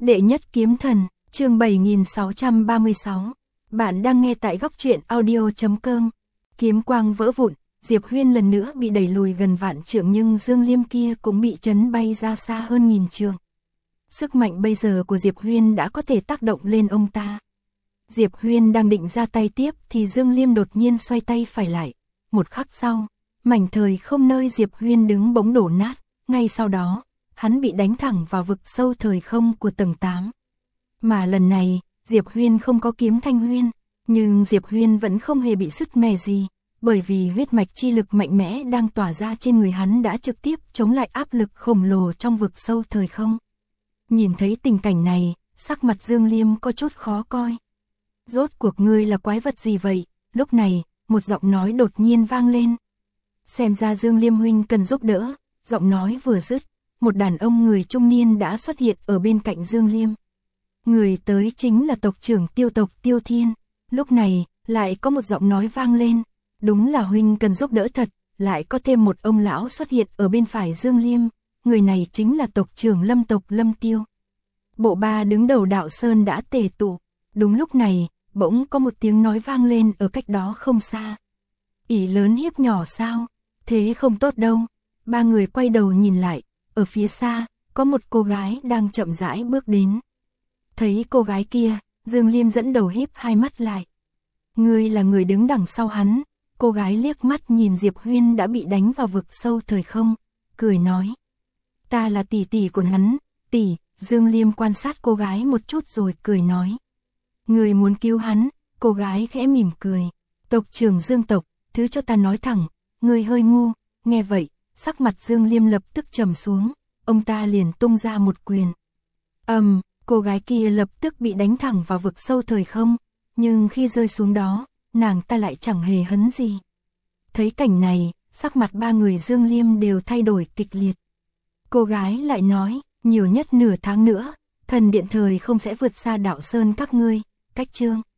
Đệ nhất kiếm thần, chương 7636. Bạn đang nghe tại góc truyện audio.com. Kiếm quang vỡ vụn, Diệp Huyên lần nữa bị đẩy lùi gần vạn trượng, nhưng Dương Liêm kia cũng bị chấn bay ra xa hơn nghìn trượng. Sức mạnh bây giờ của Diệp Huyên đã có thể tác động lên ông ta. Diệp Huyên đang định ra tay tiếp thì Dương Liêm đột nhiên xoay tay phải lại. Một khắc sau, mảnh thời không nơi Diệp Huyên đứng bỗng đổ nát, ngay sau đó, hắn bị đánh thẳng vào vực sâu thời không của tầng 8. Mà lần này, Diệp Huyên không có kiếm Thanh Huyên, nhưng Diệp Huyên vẫn không hề bị sứt mẻ gì, bởi vì huyết mạch chi lực mạnh mẽ đang tỏa ra trên người hắn đã trực tiếp chống lại áp lực khổng lồ trong vực sâu thời không. Nhìn thấy tình cảnh này, sắc mặt Dương Liêm có chút khó coi. Rốt cuộc ngươi là quái vật gì vậy? Lúc này, một giọng nói đột nhiên vang lên. Xem ra Dương Liêm huynh cần giúp đỡ. Giọng nói vừa dứt, một đàn ông người trung niên đã xuất hiện ở bên cạnh Dương Liêm. Người tới chính là tộc trưởng Tiêu tộc Tiêu Thiên. Lúc này, lại có một giọng nói vang lên. Đúng là huynh cần giúp đỡ thật. Lại có thêm một ông lão xuất hiện ở bên phải Dương Liêm. Người này chính là tộc trưởng Lâm tộc Lâm Tiêu. Bộ ba đứng đầu đạo sơn đã tề tụ. Đúng lúc này, bỗng có một tiếng nói vang lên ở cách đó không xa. Ỷ lớn hiếp nhỏ sao? Thế không tốt đâu. Ba người quay đầu nhìn lại, ở phía xa, có một cô gái đang chậm rãi bước đến. Thấy cô gái kia, Dương Liêm dẫn đầu híp hai mắt lại. Ngươi là người đứng đằng sau hắn. Cô gái liếc mắt nhìn Diệp Huyên đã bị đánh vào vực sâu thời không, cười nói. Ta là tỷ tỷ của hắn, tỷ. Dương Liêm quan sát cô gái một chút rồi cười nói. Người muốn cứu hắn, cô gái khẽ mỉm cười. Tộc trưởng Dương tộc, thứ cho ta nói thẳng, người hơi ngu. Nghe vậy, sắc mặt Dương Liêm lập tức trầm xuống, ông ta liền tung ra một quyền. Cô gái kia lập tức bị đánh thẳng vào vực sâu thời không, nhưng khi rơi xuống đó, nàng ta lại chẳng hề hấn gì. Thấy cảnh này, sắc mặt ba người Dương Liêm đều thay đổi kịch liệt. Cô gái lại nói, nhiều nhất nửa tháng nữa, thần điện thời không sẽ vượt xa đạo sơn các ngươi, cách chương.